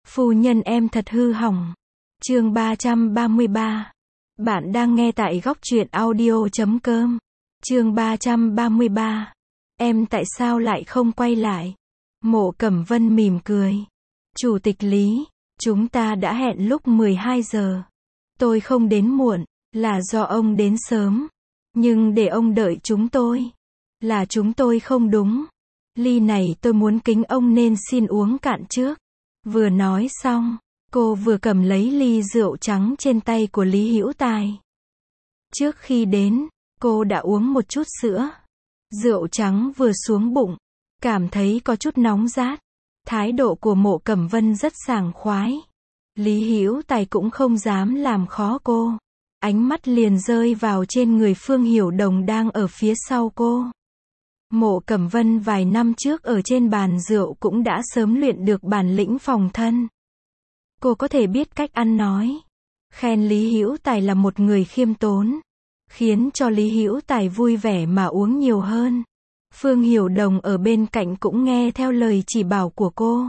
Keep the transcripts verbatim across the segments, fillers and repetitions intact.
Phu nhân em thật hư hỏng. Chương ba trăm ba mươi ba. Bạn đang nghe tại góc truyện audio chấm com. Chương ba trăm ba mươi ba. Em tại sao lại không quay lại? Mộ Cẩm Vân mỉm cười. Chủ tịch Lý, chúng ta đã hẹn lúc mười hai giờ. Tôi không đến muộn, là do ông đến sớm. Nhưng để ông đợi chúng tôi, là chúng tôi không đúng. Ly này tôi muốn kính ông nên xin uống cạn trước. Vừa nói xong, cô vừa cầm lấy ly rượu trắng trên tay của Lý Hữu Tài. Trước khi đến, cô đã uống một chút sữa. Rượu trắng vừa xuống bụng, cảm thấy có chút nóng rát. Thái độ của Mộ Cẩm Vân rất sảng khoái. Lý Hữu Tài cũng không dám làm khó cô. Ánh mắt liền rơi vào trên người Phương Hiểu Đồng đang ở phía sau cô. Mộ Cẩm Vân vài năm trước ở trên bàn rượu cũng đã sớm luyện được bản lĩnh phòng thân. Cô có thể biết cách ăn nói. Khen Lý Hữu Tài là một người khiêm tốn, khiến cho Lý Hữu Tài vui vẻ mà uống nhiều hơn. Phương Hiểu Đồng ở bên cạnh cũng nghe theo lời chỉ bảo của cô.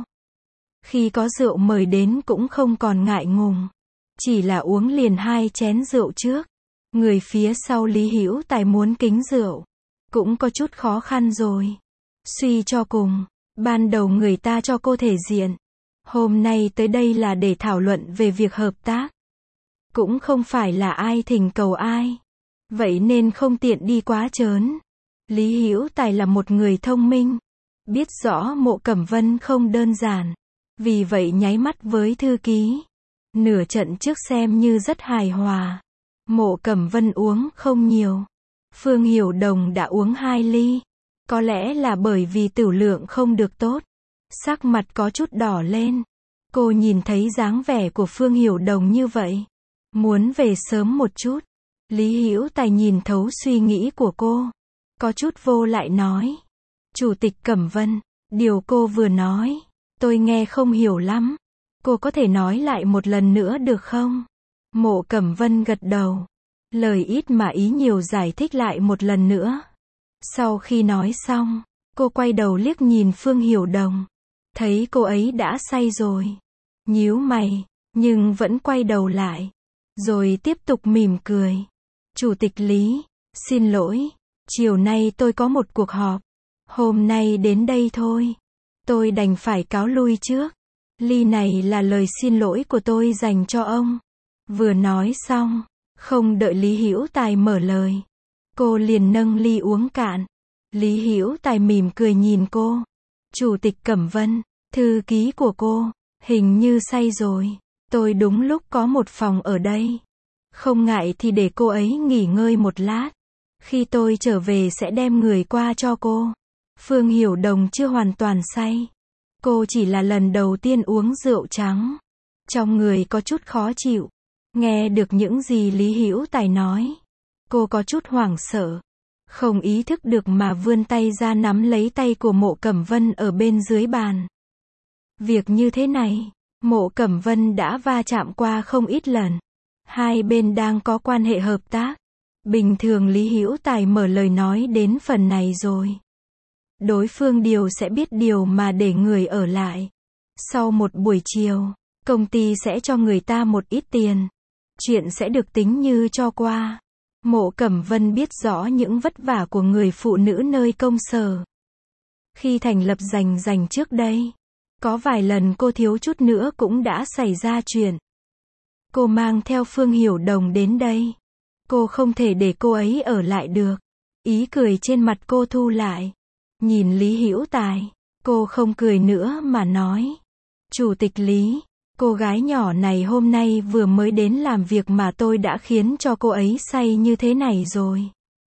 Khi có rượu mời đến cũng không còn ngại ngùng. Chỉ là uống liền hai chén rượu trước. Người phía sau Lý Hữu Tài muốn kính rượu cũng có chút khó khăn rồi. Suy cho cùng, ban đầu người ta cho cô thể diện. Hôm nay tới đây là để thảo luận về việc hợp tác. Cũng không phải là ai thỉnh cầu ai. Vậy nên không tiện đi quá trớn. Lý Hữu Tài là một người thông minh, biết rõ Mộ Cẩm Vân không đơn giản. Vì vậy nháy mắt với thư ký. Nửa trận trước xem như rất hài hòa. Mộ Cẩm Vân uống không nhiều. Phương Hiểu Đồng đã uống hai ly. Có lẽ là bởi vì tửu lượng không được tốt. Sắc mặt có chút đỏ lên. Cô nhìn thấy dáng vẻ của Phương Hiểu Đồng như vậy, muốn về sớm một chút. Lý Hữu Tài nhìn thấu suy nghĩ của cô, có chút vô lại nói. Chủ tịch Cẩm Vân, điều cô vừa nói, tôi nghe không hiểu lắm. Cô có thể nói lại một lần nữa được không? Mộ Cẩm Vân gật đầu. Lời ít mà ý nhiều giải thích lại một lần nữa. Sau khi nói xong, cô quay đầu liếc nhìn Phương Hiểu Đồng. Thấy cô ấy đã say rồi. Nhíu mày, nhưng vẫn quay đầu lại. Rồi tiếp tục mỉm cười. Chủ tịch Lý, xin lỗi. Chiều nay tôi có một cuộc họp. Hôm nay đến đây thôi. Tôi đành phải cáo lui trước. Ly này là lời xin lỗi của tôi dành cho ông. Vừa nói xong, không đợi Lý Hữu Tài mở lời, cô liền nâng ly uống cạn. Lý Hữu Tài mỉm cười nhìn cô. Chủ tịch Cẩm Vân, thư ký của cô, hình như say rồi. Tôi đúng lúc có một phòng ở đây. Không ngại thì để cô ấy nghỉ ngơi một lát. Khi tôi trở về sẽ đem người qua cho cô. Phương Hiểu Đồng chưa hoàn toàn say. Cô chỉ là lần đầu tiên uống rượu trắng. Trong người có chút khó chịu. Nghe được những gì Lý Hữu Tài nói, cô có chút hoảng sợ. Không ý thức được mà vươn tay ra nắm lấy tay của Mộ Cẩm Vân ở bên dưới bàn. Việc như thế này, Mộ Cẩm Vân đã va chạm qua không ít lần. Hai bên đang có quan hệ hợp tác. Bình thường Lý Hữu Tài mở lời nói đến phần này rồi, đối phương điều sẽ biết điều mà để người ở lại. Sau một buổi chiều, công ty sẽ cho người ta một ít tiền. Chuyện sẽ được tính như cho qua. Mộ Cẩm Vân biết rõ những vất vả của người phụ nữ nơi công sở. Khi thành lập Rành Rành trước đây, có vài lần cô thiếu chút nữa cũng đã xảy ra chuyện. Cô mang theo Phương Hiểu Đồng đến đây. Cô không thể để cô ấy ở lại được. Ý cười trên mặt cô thu lại. Nhìn Lý Hữu Tài, cô không cười nữa mà nói. Chủ tịch Lý, cô gái nhỏ này hôm nay vừa mới đến làm việc mà tôi đã khiến cho cô ấy say như thế này rồi.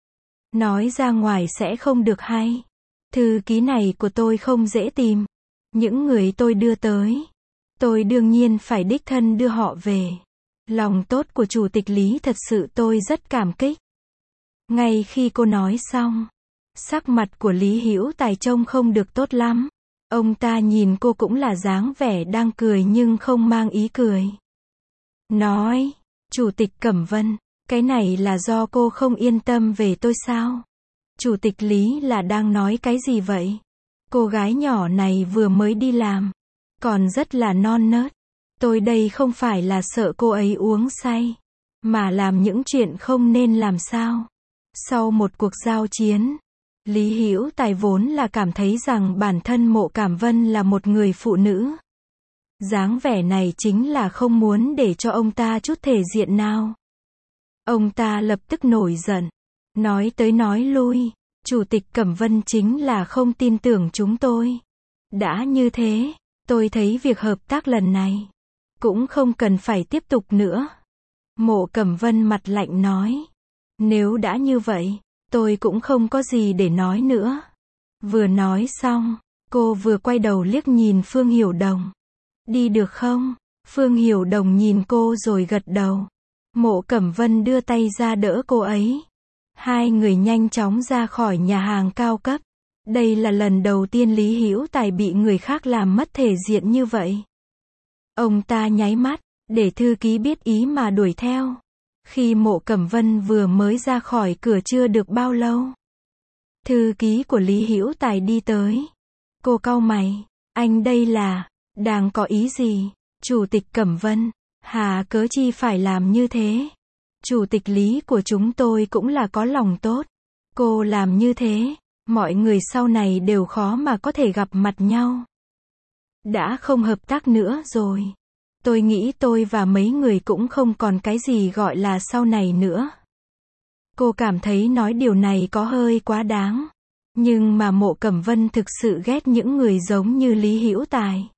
Nói ra ngoài sẽ không được hay. Thư ký này của tôi không dễ tìm. Những người tôi đưa tới, tôi đương nhiên phải đích thân đưa họ về. Lòng tốt của Chủ tịch Lý thật sự tôi rất cảm kích. Ngay khi cô nói xong, sắc mặt của Lý Hữu Tài trông không được tốt lắm. Ông ta nhìn cô cũng là dáng vẻ đang cười nhưng không mang ý cười. Nói, Chủ tịch Cẩm Vân, cái này là do cô không yên tâm về tôi sao? Chủ tịch Lý là đang nói cái gì vậy? Cô gái nhỏ này vừa mới đi làm, còn rất là non nớt. Tôi đây không phải là sợ cô ấy uống say, mà làm những chuyện không nên làm sao. Sau một cuộc giao chiến, Lý Hữu Tài vốn là cảm thấy rằng bản thân Mộ Cảm Vân là một người phụ nữ. Dáng vẻ này chính là không muốn để cho ông ta chút thể diện nào. Ông ta lập tức nổi giận, nói tới nói lui, Chủ tịch Cẩm Vân chính là không tin tưởng chúng tôi. Đã như thế, tôi thấy việc hợp tác lần này cũng không cần phải tiếp tục nữa. Mộ Cẩm Vân mặt lạnh nói, nếu đã như vậy, tôi cũng không có gì để nói nữa. Vừa nói xong, cô vừa quay đầu liếc nhìn Phương Hiểu Đồng. Đi được không? Phương Hiểu Đồng nhìn cô rồi gật đầu. Mộ Cẩm Vân đưa tay ra đỡ cô ấy. Hai người nhanh chóng ra khỏi nhà hàng cao cấp. Đây là lần đầu tiên Lý Hữu Tài bị người khác làm mất thể diện như vậy. Ông ta nháy mắt, để thư ký biết ý mà đuổi theo. Khi Mộ Cẩm Vân vừa mới ra khỏi cửa chưa được bao lâu, thư ký của Lý Hữu Tài đi tới. Cô cau mày, anh đây là, đang có ý gì? Chủ tịch Cẩm Vân, hà cớ chi phải làm như thế? Chủ tịch Lý của chúng tôi cũng là có lòng tốt. Cô làm như thế, mọi người sau này đều khó mà có thể gặp mặt nhau. Đã không hợp tác nữa rồi. Tôi nghĩ tôi và mấy người cũng không còn cái gì gọi là sau này nữa. Cô cảm thấy nói điều này có hơi quá đáng. Nhưng mà Mộ Cẩm Vân thực sự ghét những người giống như Lý Hữu Tài.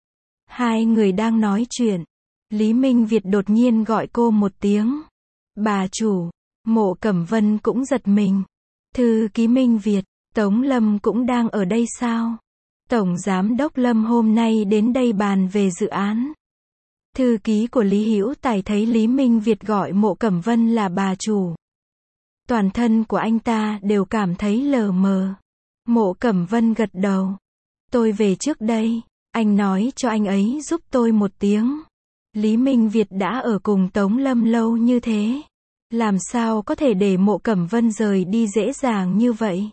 Hai người đang nói chuyện. Lý Minh Việt đột nhiên gọi cô một tiếng. Bà chủ. Mộ Cẩm Vân cũng giật mình. Thư ký Minh Việt, Tống Lâm cũng đang ở đây sao? Tổng Giám đốc Lâm hôm nay đến đây bàn về dự án. Thư ký của Lý Hữu Tài thấy Lý Minh Việt gọi Mộ Cẩm Vân là bà chủ. Toàn thân của anh ta đều cảm thấy lờ mờ. Mộ Cẩm Vân gật đầu. Tôi về trước đây, anh nói cho anh ấy giúp tôi một tiếng. Lý Minh Việt đã ở cùng Tống Lâm lâu như thế. Làm sao có thể để Mộ Cẩm Vân rời đi dễ dàng như vậy?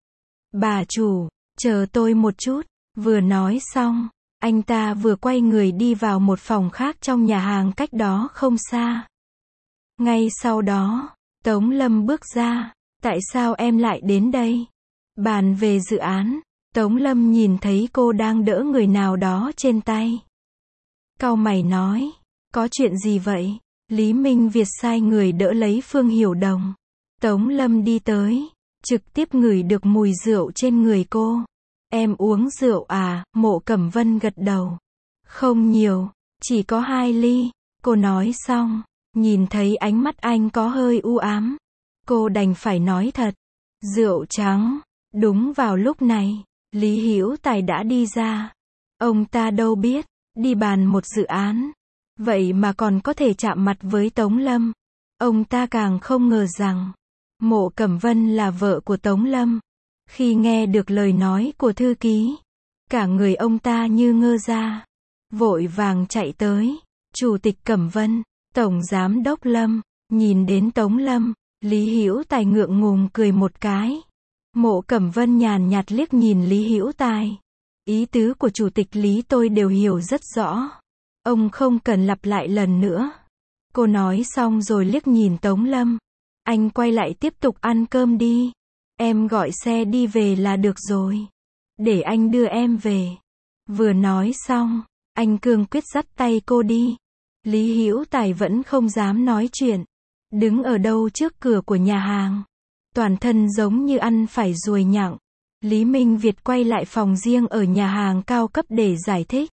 Bà chủ, chờ tôi một chút. Vừa nói xong, anh ta vừa quay người đi vào một phòng khác trong nhà hàng cách đó không xa. Ngay sau đó, Tống Lâm bước ra. Tại sao em lại đến đây? Bàn về dự án. Tống Lâm nhìn thấy cô đang đỡ người nào đó trên tay. Cau mày nói, có chuyện gì vậy? Lý Minh Việt sai người đỡ lấy Phương Hiểu Đồng. Tống Lâm đi tới, trực tiếp ngửi được mùi rượu trên người cô. Em uống rượu à? Mộ Cẩm Vân gật đầu. Không nhiều, chỉ có hai ly. Cô nói xong, nhìn thấy ánh mắt anh có hơi u ám. Cô đành phải nói thật. Rượu trắng. Đúng vào lúc này, Lý Hữu Tài đã đi ra. Ông ta đâu biết, đi bàn một dự án. Vậy mà còn có thể chạm mặt với Tống Lâm. Ông ta càng không ngờ rằng, Mộ Cẩm Vân là vợ của Tống Lâm. Khi nghe được lời nói của thư ký, cả người ông ta như ngơ ra. Vội vàng chạy tới. Chủ tịch Cẩm Vân, Tổng Giám đốc Lâm. Nhìn đến Tống Lâm, Lý Hữu Tài ngượng ngùng cười một cái. Mộ Cẩm Vân nhàn nhạt liếc nhìn Lý Hữu Tài. Ý tứ của Chủ tịch Lý tôi đều hiểu rất rõ. Ông không cần lặp lại lần nữa. Cô nói xong rồi liếc nhìn Tống Lâm. Anh quay lại tiếp tục ăn cơm đi. Em gọi xe đi về là được rồi. Để anh đưa em về. Vừa nói xong, anh cương quyết dắt tay cô đi. Lý Hữu Tài vẫn không dám nói chuyện. Đứng ở đâu trước cửa của nhà hàng. Toàn thân giống như ăn phải ruồi nhặng. Lý Minh Việt quay lại phòng riêng ở nhà hàng cao cấp để giải thích.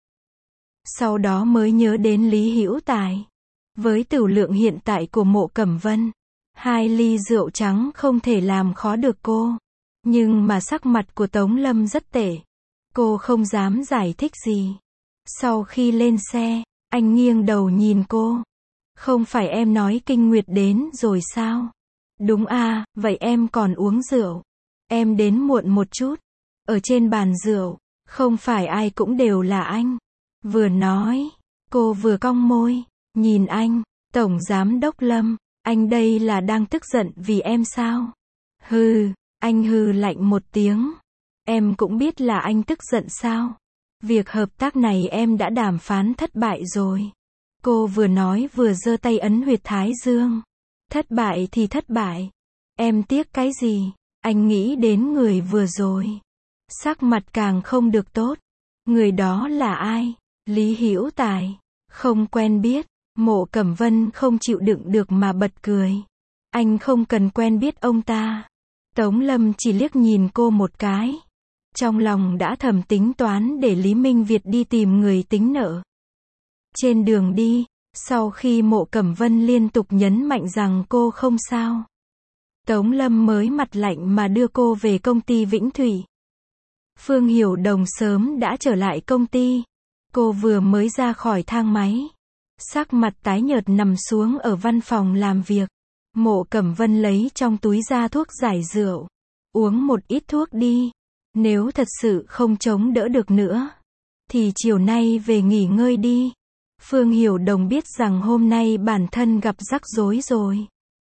Sau đó mới nhớ đến Lý Hữu Tài. Với tửu lượng hiện tại của Mộ Cẩm Vân, hai ly rượu trắng không thể làm khó được cô. Nhưng mà sắc mặt của Tống Lâm rất tệ. Cô không dám giải thích gì. Sau khi lên xe, anh nghiêng đầu nhìn cô. Không phải em nói kinh nguyệt đến rồi sao? Đúng à, vậy em còn uống rượu. Em đến muộn một chút. Ở trên bàn rượu, không phải ai cũng đều là anh. Vừa nói, cô vừa cong môi, nhìn anh, Tổng Giám đốc Lâm, anh đây là đang tức giận vì em sao? Hừ, anh hừ lạnh một tiếng. Em cũng biết là anh tức giận sao? Việc hợp tác này em đã đàm phán thất bại rồi. Cô vừa nói vừa giơ tay ấn huyệt thái dương. Thất bại thì thất bại. Em tiếc cái gì? Anh nghĩ đến người vừa rồi. Sắc mặt càng không được tốt. Người đó là ai? Lý Hữu Tài. Không quen biết. Mộ Cẩm Vân không chịu đựng được mà bật cười. Anh không cần quen biết ông ta. Tống Lâm chỉ liếc nhìn cô một cái. Trong lòng đã thầm tính toán để Lý Minh Việt đi tìm người tính nợ. Trên đường đi, sau khi Mộ Cẩm Vân liên tục nhấn mạnh rằng cô không sao, Tống Lâm mới mặt lạnh mà đưa cô về công ty Vĩnh Thủy. Phương Hiểu Đồng sớm đã trở lại công ty. Cô vừa mới ra khỏi thang máy, sắc mặt tái nhợt nằm xuống ở văn phòng làm việc. Mộ Cẩm Vân lấy trong túi ra thuốc giải rượu. Uống một ít thuốc đi. Nếu thật sự không chống đỡ được nữa, thì chiều nay về nghỉ ngơi đi. Phương Hiểu Đồng biết rằng hôm nay bản thân gặp rắc rối rồi.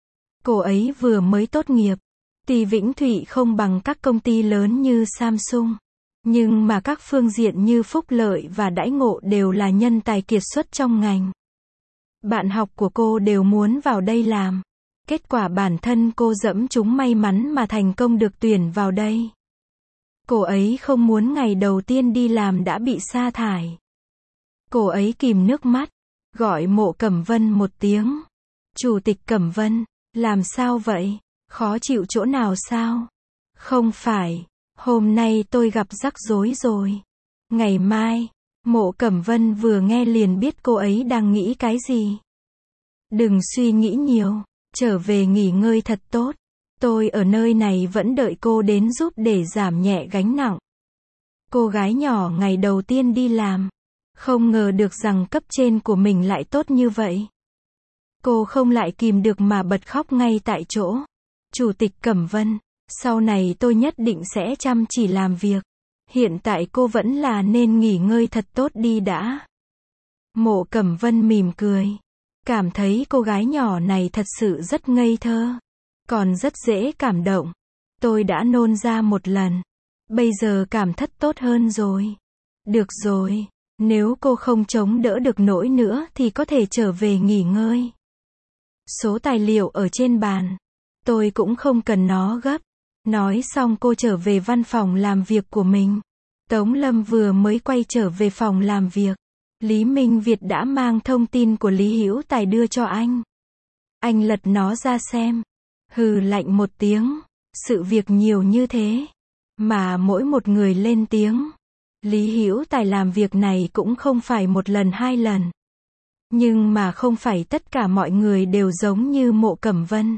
Cô ấy vừa mới tốt nghiệp. Tuy Vĩnh Thụy không bằng các công ty lớn như Samsung, nhưng mà các phương diện như phúc lợi và đãi ngộ đều là nhân tài kiệt xuất trong ngành. Bạn học của cô đều muốn vào đây làm. Kết quả bản thân cô dẫm trúng may mắn mà thành công được tuyển vào đây. Cô ấy không muốn ngày đầu tiên đi làm đã bị sa thải. Cô ấy kìm nước mắt, gọi Mộ Cẩm Vân một tiếng. Chủ tịch Cẩm Vân, làm sao vậy? Khó chịu chỗ nào sao? Không phải, hôm nay tôi gặp rắc rối rồi. Ngày mai, Mộ Cẩm Vân vừa nghe liền biết cô ấy đang nghĩ cái gì. Đừng suy nghĩ nhiều, trở về nghỉ ngơi thật tốt. Tôi ở nơi này vẫn đợi cô đến giúp để giảm nhẹ gánh nặng. Cô gái nhỏ ngày đầu tiên đi làm, không ngờ được rằng cấp trên của mình lại tốt như vậy. Cô không lại kìm được mà bật khóc ngay tại chỗ. Chủ tịch Cẩm Vân, sau này tôi nhất định sẽ chăm chỉ làm việc. Hiện tại cô vẫn là nên nghỉ ngơi thật tốt đi đã. Mộ Cẩm Vân mỉm cười. Cảm thấy cô gái nhỏ này thật sự rất ngây thơ. Còn rất dễ cảm động. Tôi đã nôn ra một lần. Bây giờ cảm thất tốt hơn rồi. Được rồi, nếu cô không chống đỡ được nổi nữa thì có thể trở về nghỉ ngơi. Số tài liệu ở trên bàn. Tôi cũng không cần nó gấp. Nói xong cô trở về văn phòng làm việc của mình. Tống Lâm vừa mới quay trở về phòng làm việc. Lý Minh Việt đã mang thông tin của Lý Hữu Tài đưa cho anh. Anh lật nó ra xem. Hừ lạnh một tiếng. Sự việc nhiều như thế, mà mỗi một người lên tiếng. Lý Hữu Tài làm việc này cũng không phải một lần hai lần. Nhưng mà không phải tất cả mọi người đều giống như Mộ Cẩm Vân.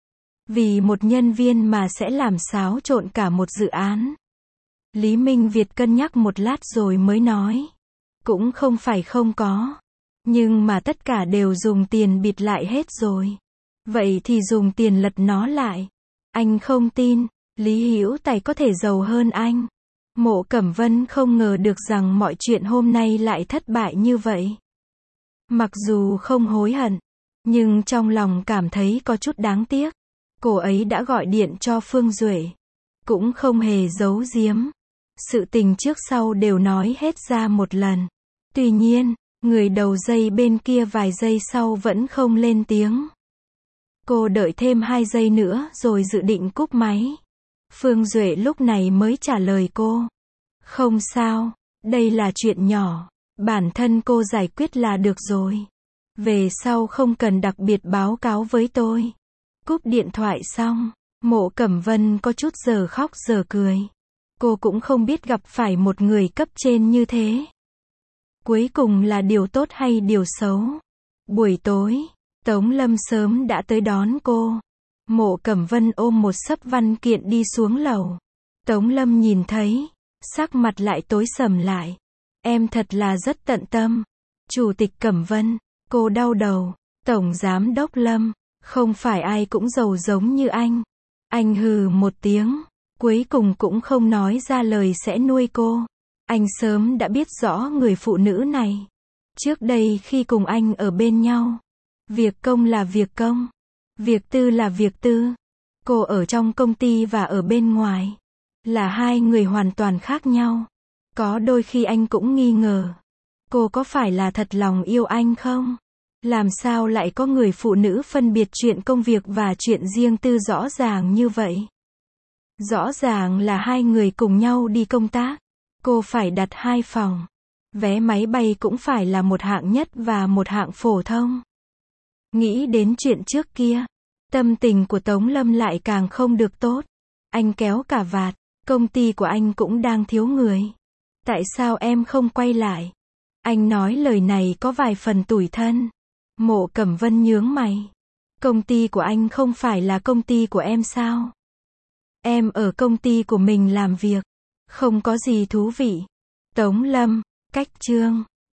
Vì một nhân viên mà sẽ làm xáo trộn cả một dự án. Lý Minh Việt cân nhắc một lát rồi mới nói. Cũng không phải không có. Nhưng mà tất cả đều dùng tiền bịt lại hết rồi. Vậy thì dùng tiền lật nó lại. Anh không tin, Lý Hữu Tài có thể giàu hơn anh. Mộ Cẩm Vân không ngờ được rằng mọi chuyện hôm nay lại thất bại như vậy. Mặc dù không hối hận, nhưng trong lòng cảm thấy có chút đáng tiếc. Cô ấy đã gọi điện cho Phương Duệ. Cũng không hề giấu giếm. Sự tình trước sau đều nói hết ra một lần. Tuy nhiên, người đầu dây bên kia vài giây sau vẫn không lên tiếng. Cô đợi thêm hai giây nữa rồi dự định cúp máy. Phương Duệ lúc này mới trả lời cô. Không sao, đây là chuyện nhỏ. Bản thân cô giải quyết là được rồi. Về sau không cần đặc biệt báo cáo với tôi. Cúp điện thoại xong, Mộ Cẩm Vân có chút giờ khóc giờ cười. Cô cũng không biết gặp phải một người cấp trên như thế. Cuối cùng là điều tốt hay điều xấu. Buổi tối, Tống Lâm sớm đã tới đón cô. Mộ Cẩm Vân ôm một xấp văn kiện đi xuống lầu. Tống Lâm nhìn thấy, sắc mặt lại tối sầm lại. Em thật là rất tận tâm. Chủ tịch Cẩm Vân, cô đau đầu. Tổng giám đốc Lâm, không phải ai cũng giàu giống như anh. Anh hừ một tiếng, cuối cùng cũng không nói ra lời sẽ nuôi cô. Anh sớm đã biết rõ người phụ nữ này. Trước đây khi cùng anh ở bên nhau, việc công là việc công, việc tư là việc tư. Cô ở trong công ty và ở bên ngoài là hai người hoàn toàn khác nhau. Có đôi khi anh cũng nghi ngờ. Cô có phải là thật lòng yêu anh không? Làm sao lại có người phụ nữ phân biệt chuyện công việc và chuyện riêng tư rõ ràng như vậy? Rõ ràng là hai người cùng nhau đi công tác. Cô phải đặt hai phòng. Vé máy bay cũng phải là một hạng nhất và một hạng phổ thông. Nghĩ đến chuyện trước kia, tâm tình của Tống Lâm lại càng không được tốt. Anh kéo cà vạt, công ty của anh cũng đang thiếu người. Tại sao em không quay lại? Anh nói lời này có vài phần tủi thân. Mộ Cẩm Vân nhướng mày. Công ty của anh không phải là công ty của em sao? Em ở công ty của mình làm việc, không có gì thú vị. Tống Lâm, cách chương.